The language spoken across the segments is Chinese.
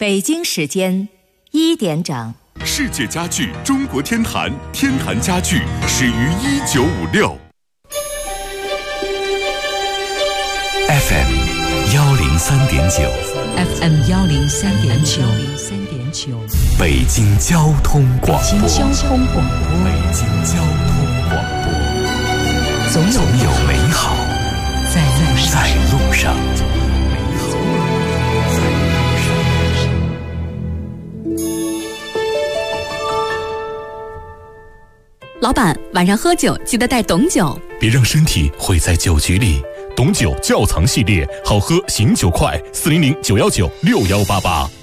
北京时间1点整。 世界家具中国天坛，天坛家具始于1956。 FM 103.9 FM 103.9 北京交通广播。 北京交通广播。总有美好在路上。 老板，晚上喝酒记得带董酒， 别让身体毁在酒局里。董酒窖藏系列，好喝醒酒快，400-919-6188。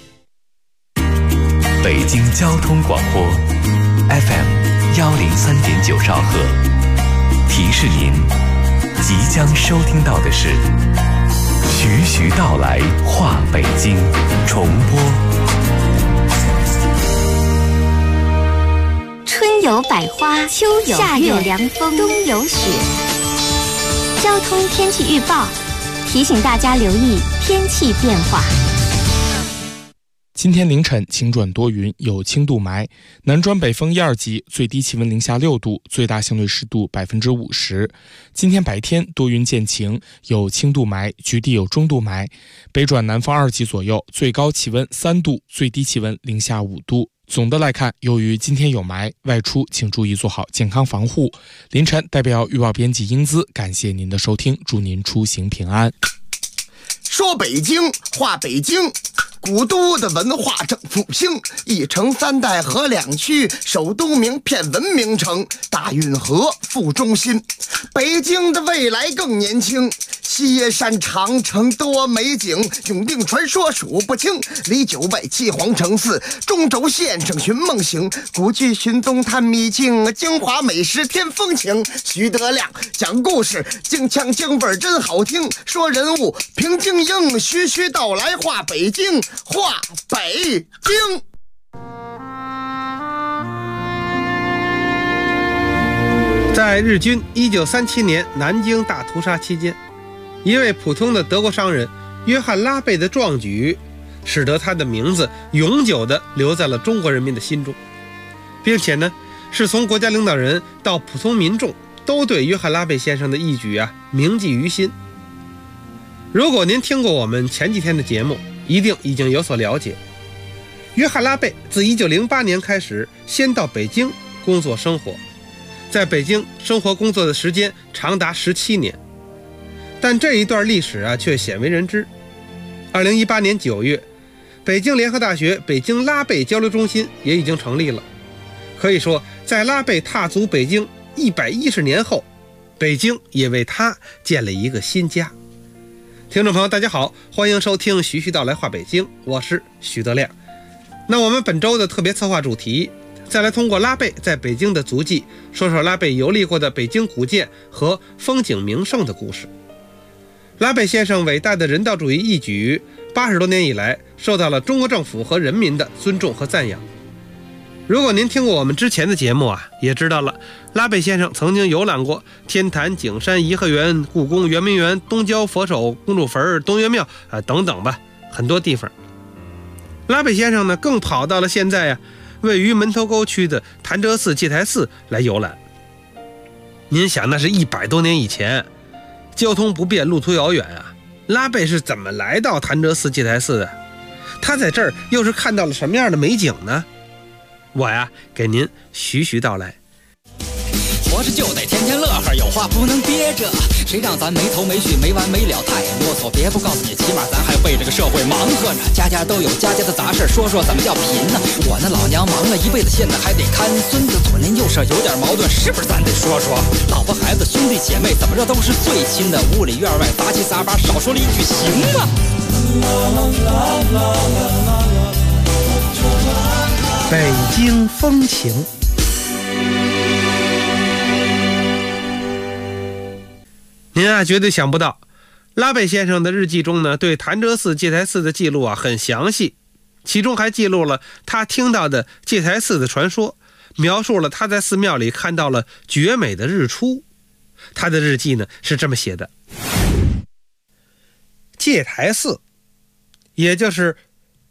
北京交通广播 FM 103.9兆赫，提示您即将收听到的是徐徐道来话北京重播。 春有百花，秋有夏有凉风，冬有雪。交通天气预报提醒大家留意天气变化。 今天凌晨晴转多云，有轻度霾，南转北风1、2级，最低气温零下6度，最大相对湿度50%。今天白天多云见晴，有轻度霾，局地有中度霾，北转南风2级左右，最高气温3度，最低气温零下5度。总的来看，由于今天有霾，外出请注意做好健康防护。凌晨代表预报编辑英姿，感谢您的收听，祝您出行平安。 说北京话北京，古都的文化正复兴，一城3代河2区，首都名片文明城，大运河副中心。北京的未来更年轻，西山长城多美景，永定传说数不清，离9外7皇城4，中轴线上寻梦行，古剧寻踪探秘境，京华美食添风情。徐德亮讲故事，京腔京味真好听，说人物评京英，徐徐道来话北京，话北京。 在日军1937年南京大屠杀期间，一位普通的德国商人约翰·拉贝的壮举，使得他的名字永久地留在了中国人民的心中，并且呢，是从国家领导人到普通民众都对约翰·拉贝先生的义举铭记于心。如果您听过我们前几天的节目，一定已经有所了解。约翰·拉贝自1908年开始先到北京工作生活，在北京生活工作的时间长达17年，但这一段历史却鲜为人知。2018年9月，北京联合大学北京拉贝交流中心也已经成立了。可以说，在拉贝踏足北京110年后，北京也为他建了一个新家。听众朋友大家好，欢迎收听徐徐道来话北京，我是徐德亮。那我们本周的特别策划主题，再来通过拉贝在北京的足迹，说说拉贝游历过的北京古建和风景名胜的故事。拉贝先生伟大的人道主义义举80多年以来，受到了中国政府和人民的尊重和赞扬。如果您听过我们之前的节目也知道了，拉贝先生曾经游览过天坛、景山、颐和园、故宫、圆明园、东郊佛手、公主坟、东岳庙等等吧，很多地方。拉贝先生呢，更跑到了现在位于门头沟区的潭柘寺戒台寺来游览。您想，那是100多年以前，交通不便，路途遥远拉贝是怎么来到潭柘寺戒台寺的？他在这儿又是看到了什么样的美景呢？我给您徐徐道来。 活着就得天天乐呵，有话不能憋着，谁让咱没头没绪没完没了太啰嗦。别不告诉你，起码咱还为这个社会忙活着，家家都有家家的杂事，说说怎么叫贫呢？我那老娘忙了一辈子，现在还得看孙子，左邻右舍有点矛盾，是不是咱得说说？老婆孩子兄弟姐妹怎么着都是最亲的，屋里院外杂七杂八，少说了一句行吗？ 北京风情。您绝对想不到，拉贝先生的日记中呢，对潭柘寺戒台寺的记录很详细，其中还记录了他听到的戒台寺的传说，描述了他在寺庙里看到了绝美的日出。他的日记呢是这么写的：戒台寺，也就是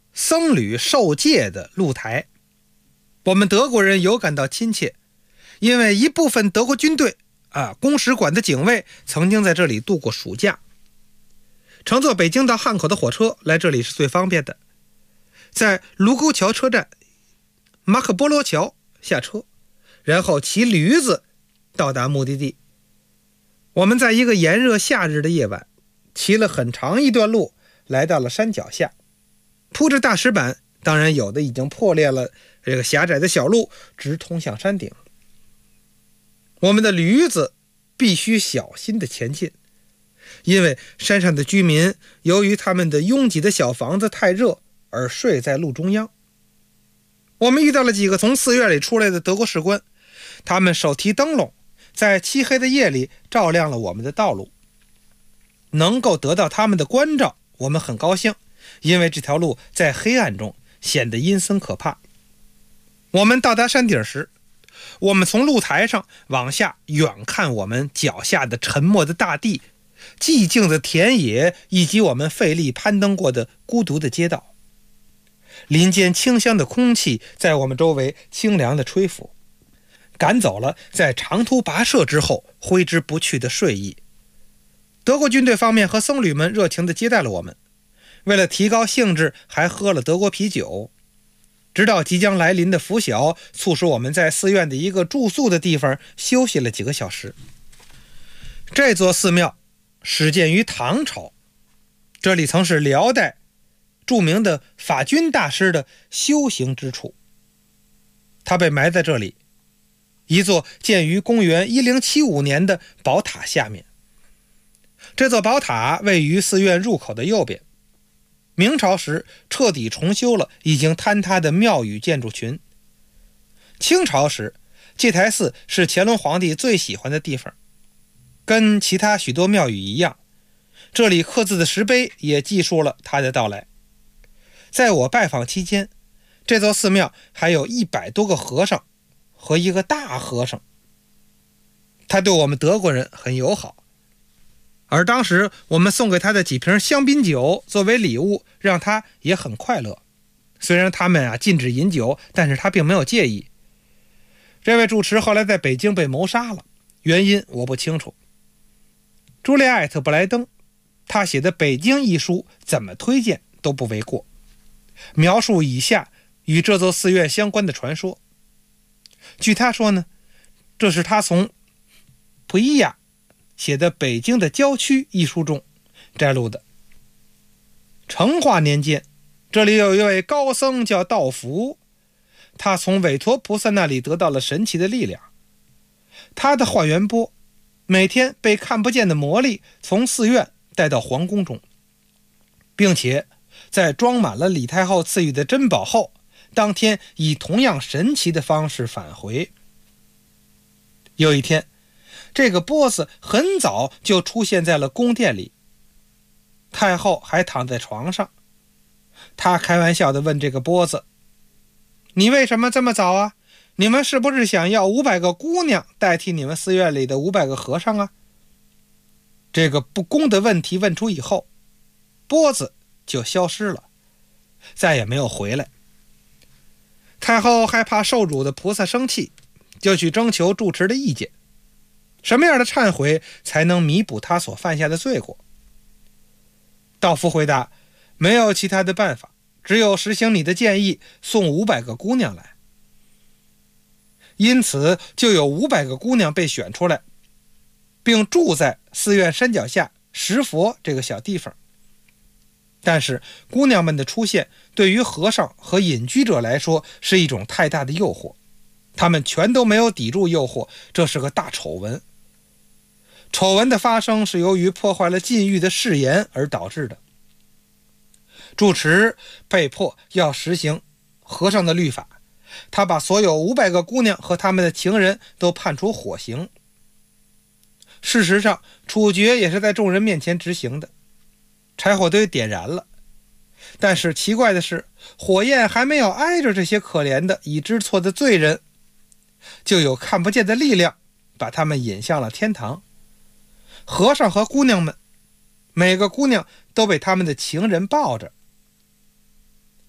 僧侣受戒的露台。我们德国人有感到亲切，因为一部分德国军队公使馆的警卫曾经在这里度过暑假。乘坐北京到汉口的火车来这里是最方便的，在卢沟桥车站马可波罗桥下车，然后骑驴子到达目的地。我们在一个炎热夏日的夜晚，骑了很长一段路，来到了山脚下，铺着大石板，当然有的已经破裂了，这个狭窄的小路直通向山顶。我们的驴子必须小心地前进，因为山上的居民由于他们的拥挤的小房子太热而睡在路中央。我们遇到了几个从寺院里出来的德国士官，他们手提灯笼，在漆黑的夜里照亮了我们的道路。能够得到他们的关照，我们很高兴，因为这条路在黑暗中显得阴森可怕。我们到达山顶时，我们从露台上往下远看我们脚下的沉默的大地，寂静的田野，以及我们费力攀登过的孤独的街道。林间清香的空气在我们周围清凉地吹拂，赶走了在长途跋涉之后挥之不去的睡意。德国军队方面和僧侣们热情地接待了我们，为了提高兴致还喝了德国啤酒，直到即将来临的拂晓促使我们在寺院的一个住宿的地方休息了几个小时。这座寺庙始建于唐朝，这里曾是辽代著名的法军大师的修行之处。他被埋在这里，一座建于公元1075年的宝塔下面。这座宝塔位于寺院入口的右边，明朝时彻底重修了已经坍塌的庙宇建筑群。清朝时，戒台寺是乾隆皇帝最喜欢的地方，跟其他许多庙宇一样，这里刻字的石碑也记述了他的到来。在我拜访期间，这座寺庙还有100多个和尚和一个大和尚，他对我们德国人很友好。而当时我们送给他的几瓶香槟酒作为礼物，让他也很快乐。虽然他们禁止饮酒，但是他并没有介意。这位住持后来在北京被谋杀了，原因我不清楚。朱利艾特·布莱登，他写的《北京》一书怎么推荐都不为过，描述以下与这座寺院相关的传说。据他说呢，这是他从普伊亚写的《北京的郊区》一书中摘录的。成化年间，这里有一位高僧叫道福，他从韦陀菩萨那里得到了神奇的力量。他的化缘钵每天被看不见的魔力从寺院带到皇宫中，并且在装满了李太后赐予的珍宝后，当天以同样神奇的方式返回。有一天，这个钵子很早就出现在了宫殿里，太后还躺在床上。她开玩笑地问这个钵子：“你为什么这么早啊？你们是不是想要500个姑娘代替你们寺院里的500个和尚啊？”这个不公的问题问出以后，钵子就消失了，再也没有回来。太后害怕受辱的菩萨生气，就去征求住持的意见，什么样的忏悔才能弥补他所犯下的罪过？道夫回答：没有其他的办法，只有实行你的建议，送500个姑娘来。因此就有500个姑娘被选出来，并住在寺院山脚下石佛这个小地方。但是姑娘们的出现对于和尚和隐居者来说是一种太大的诱惑，他们全都没有抵住诱惑，这是个大丑闻。丑闻的发生是由于破坏了禁欲的誓言而导致的。住持被迫要实行和尚的律法，他把所有500个姑娘和他们的情人都判处火刑。事实上，处决也是在众人面前执行的。柴火堆点燃了，但是奇怪的是，火焰还没有挨着这些可怜的已知错的罪人，就有看不见的力量把他们引向了天堂。和尚和姑娘们，每个姑娘都被他们的情人抱着。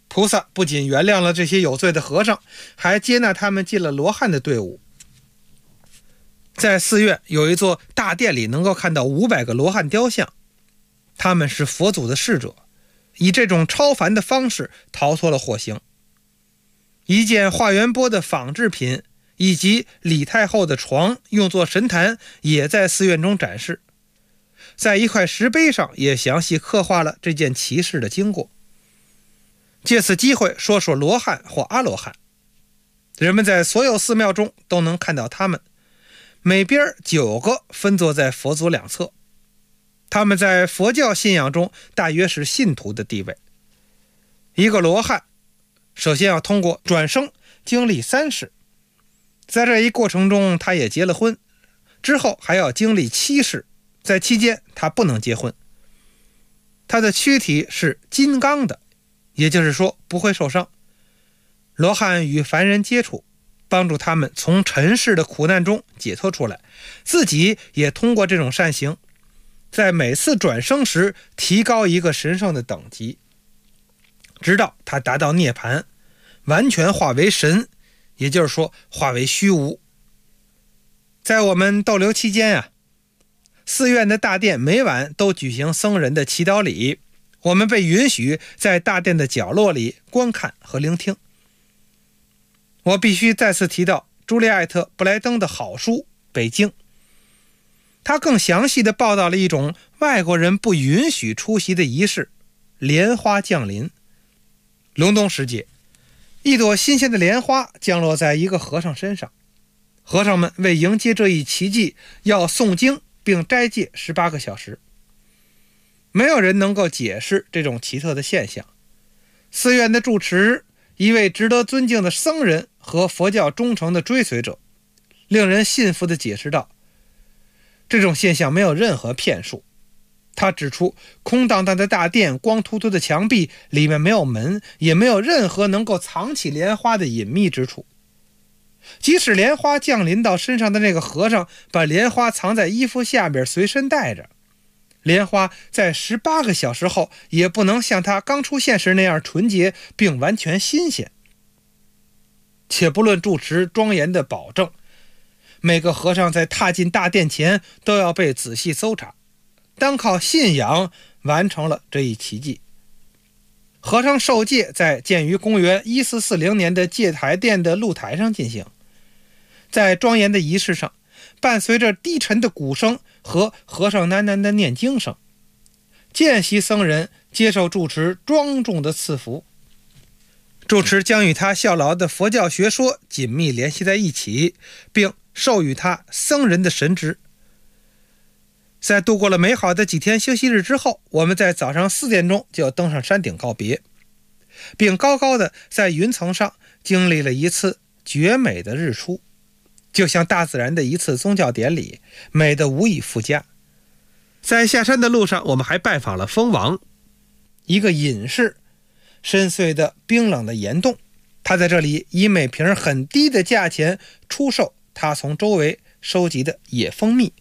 菩萨不仅原谅了这些有罪的和尚，还接纳他们进了罗汉的队伍。在寺院有一座大殿里能够看到500个罗汉雕像，他们是佛祖的侍者，以这种超凡的方式逃脱了火刑。一件华严钵的仿制品以及李太后的床用作神坛也在寺院中展示，在一块石碑上也详细刻画了这件奇事的经过。借此机会说说罗汉或阿罗汉，人们在所有寺庙中都能看到他们，每边9个分坐在佛祖两侧，他们在佛教信仰中大约是信徒的地位。一个罗汉首先要通过转生经历3世，在这一过程中他也结了婚，之后还要经历7世，在期间他不能结婚。他的躯体是金刚的，也就是说不会受伤。罗汉与凡人接触，帮助他们从尘世的苦难中解脱出来，自己也通过这种善行，在每次转生时提高一个神圣的等级，直到他达到涅槃，完全化为神，也就是说化为虚无。在我们逗留期间寺院的大殿每晚都举行僧人的祈祷礼，我们被允许在大殿的角落里观看和聆听。我必须再次提到朱利艾特·布莱登的好书《北京》，他更详细地报道了一种外国人不允许出席的仪式——莲花降临。隆冬时节，一朵新鲜的莲花降落在一个和尚身上，和尚们为迎接这一奇迹要诵经并斋戒18个小时。没有人能够解释这种奇特的现象。寺院的住持，一位值得尊敬的僧人和佛教忠诚的追随者，令人信服地解释道，这种现象没有任何骗术。他指出，空荡荡的大殿，光秃秃的墙壁，里面没有门，也没有任何能够藏起莲花的隐秘之处。即使莲花降临到身上的那个和尚把莲花藏在衣服下边随身带着，莲花在18个小时后也不能像他刚出现时那样纯洁并完全新鲜。且不论住持庄严的保证，每个和尚在踏进大殿前都要被仔细搜查，单靠信仰完成了这一奇迹。和尚受戒在建于公元1440年的戒台殿的露台上进行，在庄严的仪式上，伴随着低沉的鼓声和和尚喃喃的念经声，见习僧人接受住持庄重的赐福。住持将与他效劳的佛教学说紧密联系在一起，并授予他僧人的神职。在度过了美好的几天休息日之后，我们在早上4点钟就登上山顶告别，并高高的在云层上经历了一次绝美的日出，就像大自然的一次宗教典礼，美得无以复加。在下山的路上，我们还拜访了蜂王，一个隐士，深邃的冰冷的岩洞，他在这里以每瓶很低的价钱出售他从周围收集的野蜂蜜。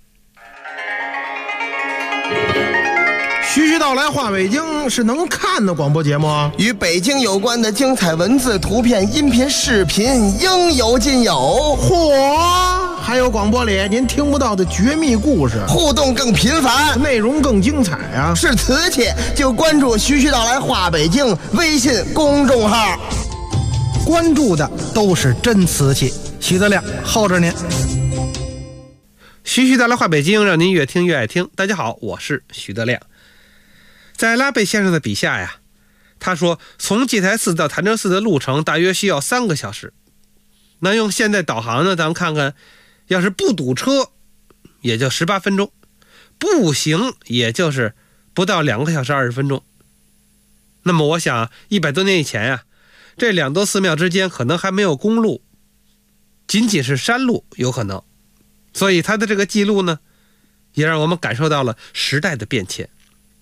徐徐道来话北京是能看的广播节目啊， 与北京有关的精彩文字、图片、音频、视频应有尽有。 嚯，还有广播里您听不到的绝密故事， 互动更频繁， 内容更精彩啊！ 是瓷器就关注徐徐道来话北京微信公众号， 关注的都是真瓷器。徐德亮候着您。 徐徐道来话北京，让您越听越爱听。大家好，我是徐德亮。在拉贝先生的笔下呀，他说从戒台寺到潭柘寺的路程大约需要3个小时。那用现代导航呢，咱们看看，要是不堵车也就18分钟，步行也就是不到2个小时20分钟。那么我想100多年以前呀，这2座寺庙之间可能还没有公路，仅仅是山路有可能。所以他的这个记录呢，也让我们感受到了时代的变迁。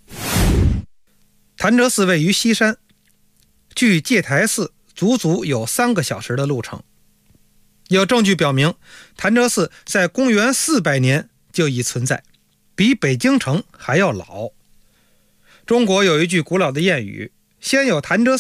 潭柘寺位于西山，距戒台寺足足有3个小时的路程。有证据表明，潭柘寺在公元400年就已存在，比北京城还要老。中国有一句古老的谚语，先有潭柘寺，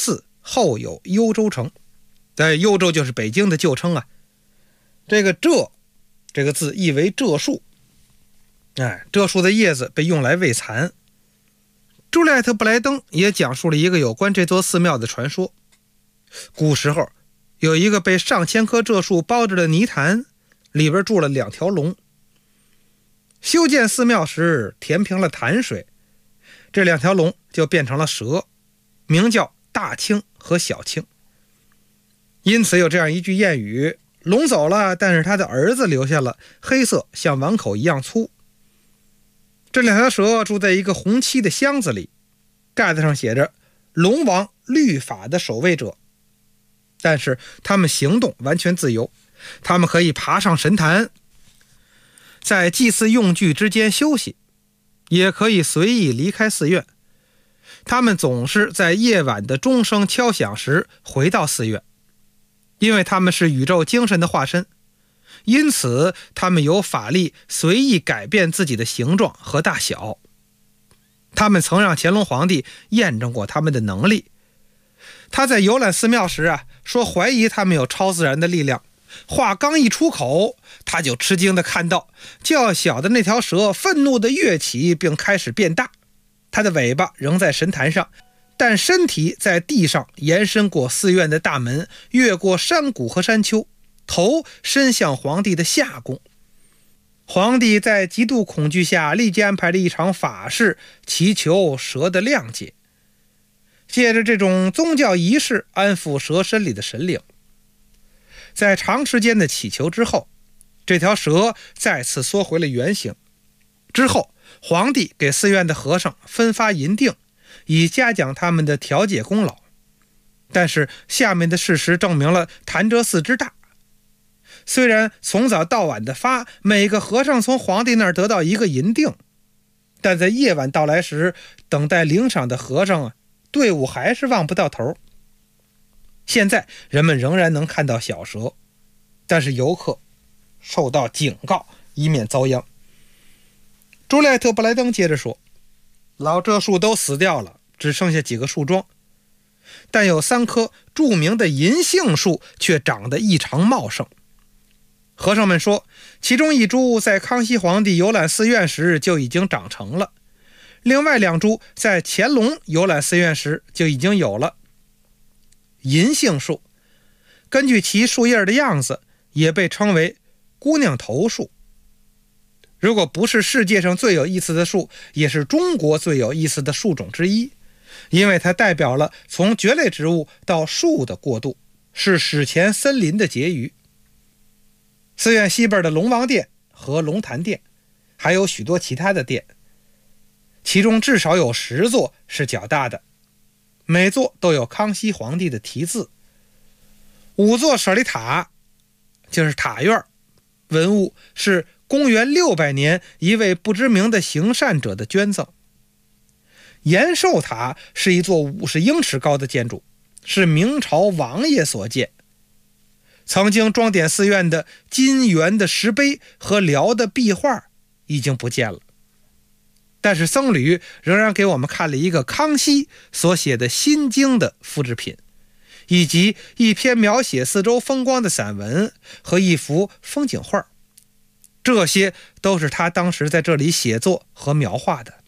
后有幽州城。幽州就是北京的旧称啊。这个柘这个字意为柘树，柘树的叶子被用来喂蚕。朱丽叶特·布莱登也讲述了一个有关这座寺庙的传说。古时候有一个被上千棵柘树包着的泥潭，里边住了2条龙。修建寺庙时填平了潭水，这2条龙就变成了蛇，名叫大青和小青。因此有这样一句谚语：龙走了，但是他的儿子留下了，黑色像碗口一样粗。这2条蛇住在一个红漆的箱子里，盖子上写着龙王律法的守卫者。但是他们行动完全自由，他们可以爬上神坛，在祭祀用具之间休息，也可以随意离开寺院。他们总是在夜晚的钟声敲响时回到寺院，因为他们是宇宙精神的化身，因此他们有法力随意改变自己的形状和大小。他们曾让乾隆皇帝验证过他们的能力。他在游览寺庙时说怀疑他们有超自然的力量，话刚一出口，他就吃惊地看到较小的那条蛇愤怒地跃起，并开始变大。它的尾巴仍在神坛上，但身体在地上延伸过寺院的大门，越过山谷和山丘，头伸向皇帝的下宫。皇帝在极度恐惧下立即安排了一场法事，祈求蛇的谅解，借着这种宗教仪式安抚蛇身里的神灵。在长时间的祈求之后，这条蛇再次缩回了原形。之后皇帝给寺院的和尚分发银锭，以嘉奖他们的调解功劳。但是下面的事实证明了潭柘寺之大。虽然从早到晚的发，每个和尚从皇帝那儿得到1个银锭，但在夜晚到来时，等待领赏的和尚队伍还是望不到头。现在人们仍然能看到小蛇，但是游客受到警告，以免遭殃。朱丽叶特·布莱登接着说，老柘树都死掉了，只剩下几个树桩，但有3棵著名的银杏树却长得异常茂盛。和尚们说，其中1株在康熙皇帝游览寺院时就已经长成了，另外2株在乾隆游览寺院时就已经有了。银杏树根据其树叶的样子也被称为姑娘头树。如果不是世界上最有意思的树，也是中国最有意思的树种之一，因为它代表了从蕨类植物到树的过渡，是史前森林的结余。寺院西边的龙王殿和龙潭殿还有许多其他的殿，其中至少有10座是较大的，每座都有康熙皇帝的题字。5座舍利塔就是塔院，文物是公元600年一位不知名的行善者的捐赠。延寿塔是一座50英尺高的建筑，是明朝王爷所建。曾经装点寺院的金元的石碑和辽的壁画已经不见了，但是僧侣仍然给我们看了一个康熙所写的《心经》的复制品，以及一篇描写四周风光的散文和一幅风景画，这些都是他当时在这里写作和描画的。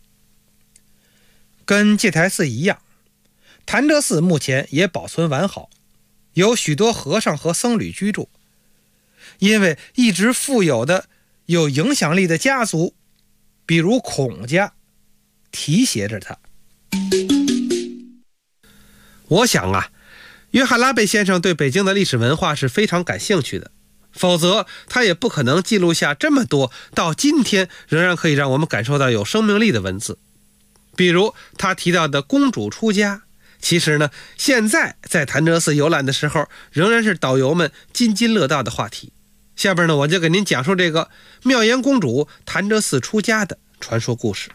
跟戒台寺一样，潭柘寺目前也保存完好，有许多和尚和僧侣居住。因为一直富有的有影响力的家族，比如孔家，提携着他。我想约翰拉贝先生对北京的历史文化是非常感兴趣的，否则他也不可能记录下这么多到今天仍然可以让我们感受到有生命力的文字。比如他提到的公主出家，其实呢，现在在潭柘寺游览的时候仍然是导游们津津乐道的话题。下边呢，我就给您讲述这个妙颜公主潭柘寺出家的传说故事。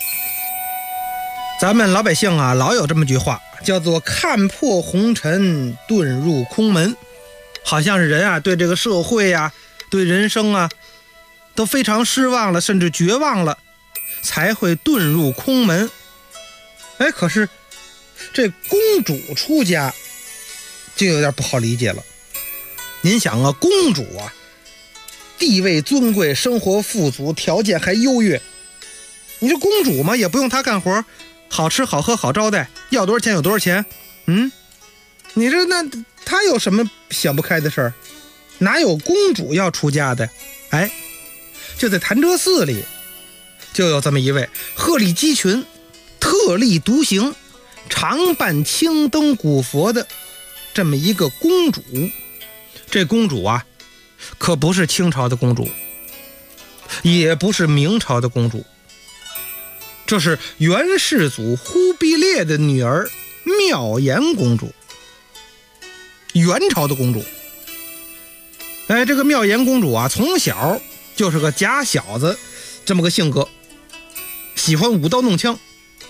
咱们老百姓老有这么句话，叫做看破红尘遁入空门，好像是人对这个社会对人生都非常失望了，甚至绝望了，才会遁入空门。可是这公主出家就有点不好理解了。您想啊，公主啊，地位尊贵，生活富足，条件还优越。你说公主嘛，也不用她干活，好吃好喝好招待，要多少钱有多少钱。你说那她有什么想不开的事儿？哪有公主要出家的？哎，就在潭柘寺里就有这么一位鹤立鸡群、特立独行、常伴青灯古佛的这么一个公主。这公主啊，可不是清朝的公主，也不是明朝的公主，这是元世祖忽必烈的女儿妙颜公主，元朝的公主。这个妙颜公主啊，从小就是个假小子这么个性格，喜欢舞刀弄枪。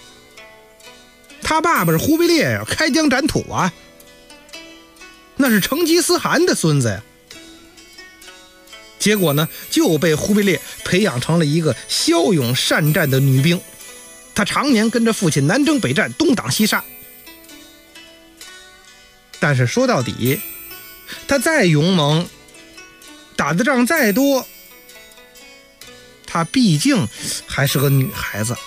他爸爸是忽必烈呀，开疆斩土啊，那是成吉思汗的孙子呀。结果呢，就被忽必烈培养成了一个骁勇善战的女兵。她常年跟着父亲南征北战，东挡西杀。但是说到底，她再勇猛，打的仗再多，她毕竟还是个女孩子。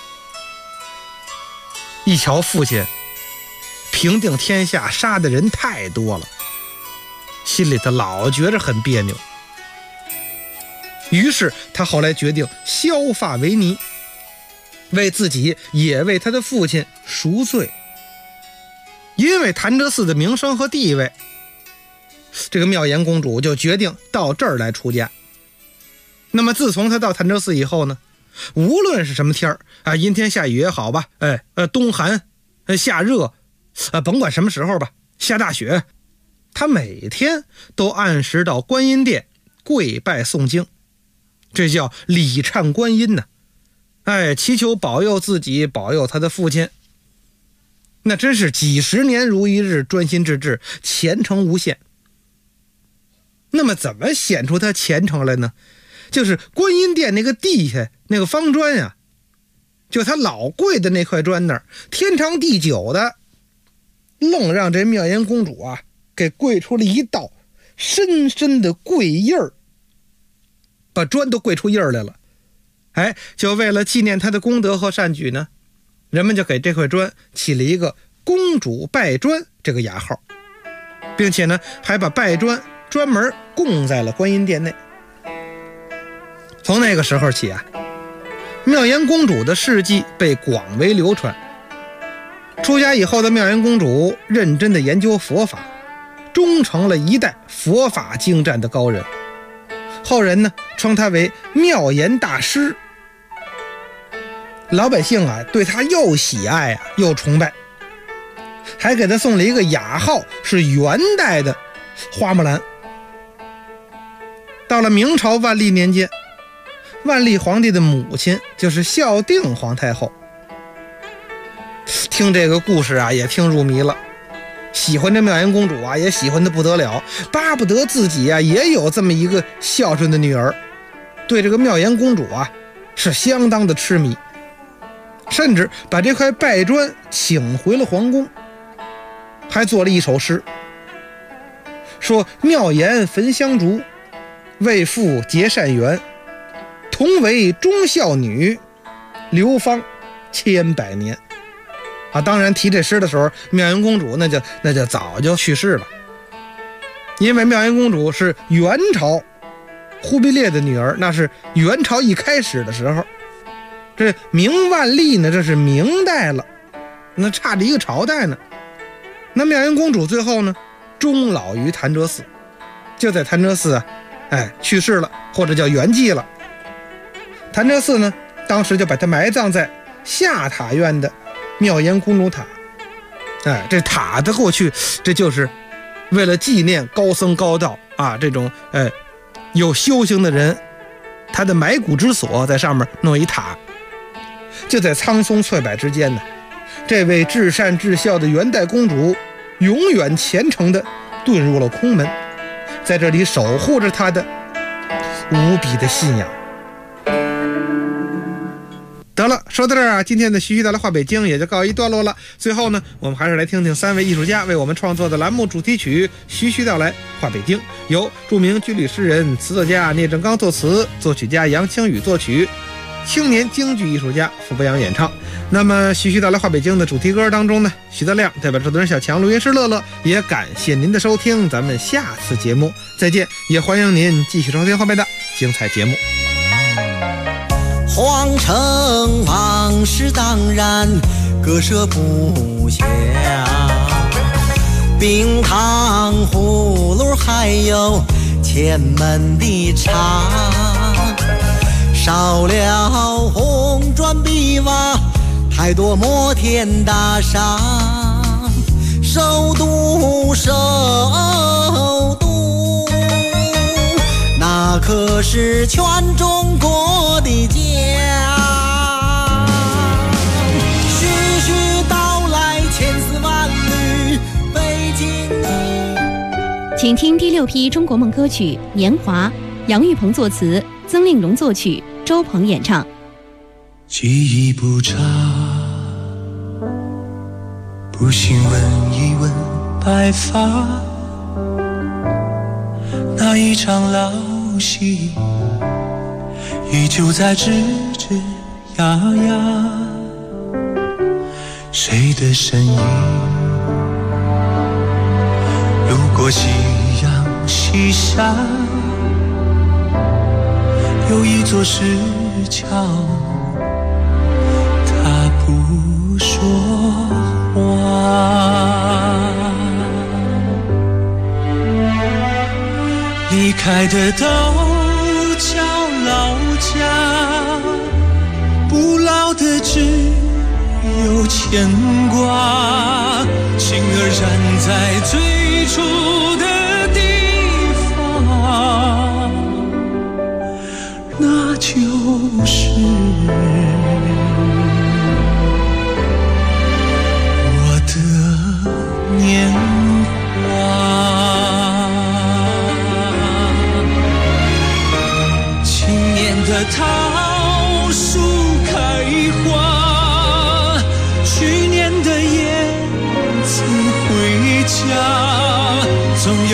一瞧父亲平定天下，杀的人太多了，心里他老觉着很别扭。于是他后来决定削发为尼，为自己也为他的父亲赎罪。因为潭柘寺的名声和地位，这个妙颜公主就决定到这儿来出家。那么自从她到潭柘寺以后呢，无论是什么天儿阴天下雨也好吧，冬寒夏热甭管什么时候吧，下大雪，她每天都按时到观音殿跪拜诵经，这叫礼忏观音呢。祈求保佑自己，保佑他的父亲。那真是几十年如一日，专心致志，虔诚无限。那么怎么显出他虔诚来呢？就是观音殿那个地下那个方砖呀，就他老跪的那块砖那儿，天长地久的，愣让这妙颜公主啊给跪出了一道深深的跪印儿，把砖都跪出印儿来了。就为了纪念他的功德和善举呢，人们就给这块砖起了一个公主拜砖这个雅号，并且呢还把拜砖专门供在了观音殿内。从那个时候起啊，妙颜公主的事迹被广为流传。出家以后的妙颜公主认真的研究佛法，终成了一代佛法精湛的高人。后人呢称她为妙颜大师。老百姓啊对她又喜爱又崇拜，还给她送了一个雅号，是元代的花木兰。到了明朝万历年间，万历皇帝的母亲就是孝定皇太后，听这个故事啊也听入迷了，喜欢这妙颜公主啊也喜欢得不得了，巴不得自己啊也有这么一个孝顺的女儿，对这个妙颜公主啊是相当的痴迷，甚至把这块拜砖请回了皇宫，还做了一首诗，说妙颜焚香烛，为父结善缘，同为忠孝女，流芳千百年。当然提这诗的时候，妙颜公主那就早就去世了，因为妙颜公主是元朝忽必烈的女儿，那是元朝一开始的时候。这明万历呢，这是明代了，那差着一个朝代呢。那妙颜公主最后呢，终老于潭柘寺，就在潭柘寺去世了，或者叫圆寂了。潭柘寺呢，当时就把她埋葬在下塔院的妙颜公主塔。这塔的过去，这就是为了纪念高僧高道这种有修行的人，他的埋骨之所，在上面弄一塔。就在苍松翠柏之间呢，这位至善至孝的元代公主永远虔诚地遁入了空门，在这里守护着她的无比的信仰。 得了，说到这儿啊，今天的徐徐道来话北京也就告一段落了。最后呢，我们还是来听听3位艺术家为我们创作的栏目主题曲《徐徐道来话北京》，由著名军旅诗人、词作家聂政刚作词，作曲家杨清宇作曲，青年京剧艺术家傅博洋演唱。那么徐徐道来话北京的主题歌当中呢，徐德亮代表制作人小强、录音师乐乐，也感谢您的收听，咱们下次节目再见，也欢迎您继续收听后面的精彩节目。 皇城往事当然割舍不下，冰糖葫芦还有前门的茶，少了红砖碧瓦，太多摩天大厦，首都那可是全中国的家。徐徐道来千丝万缕北京。 请听第6批中国梦歌曲《年华》，杨玉鹏作词，曾令荣作曲，周鹏演唱。 记忆不差，不信问一问白发，那一场老戏依旧在吱吱呀呀，谁的身影路过夕阳西山，有一座石桥，他不说话，离开的都叫老家，不老的只有牵挂，情儿燃在最初的地方，那就是我的年华。青年的桃树开花，去年的燕子回家，总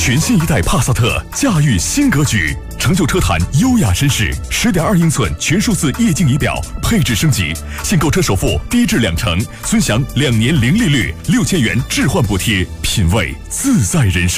全新一代帕萨特驾驭新格局，成就车坛优雅绅士。10.2英寸全数字液晶仪表，配置升级，现购车首付低至2成，尊享2年零利率，6000元置换补贴，品味自在人生。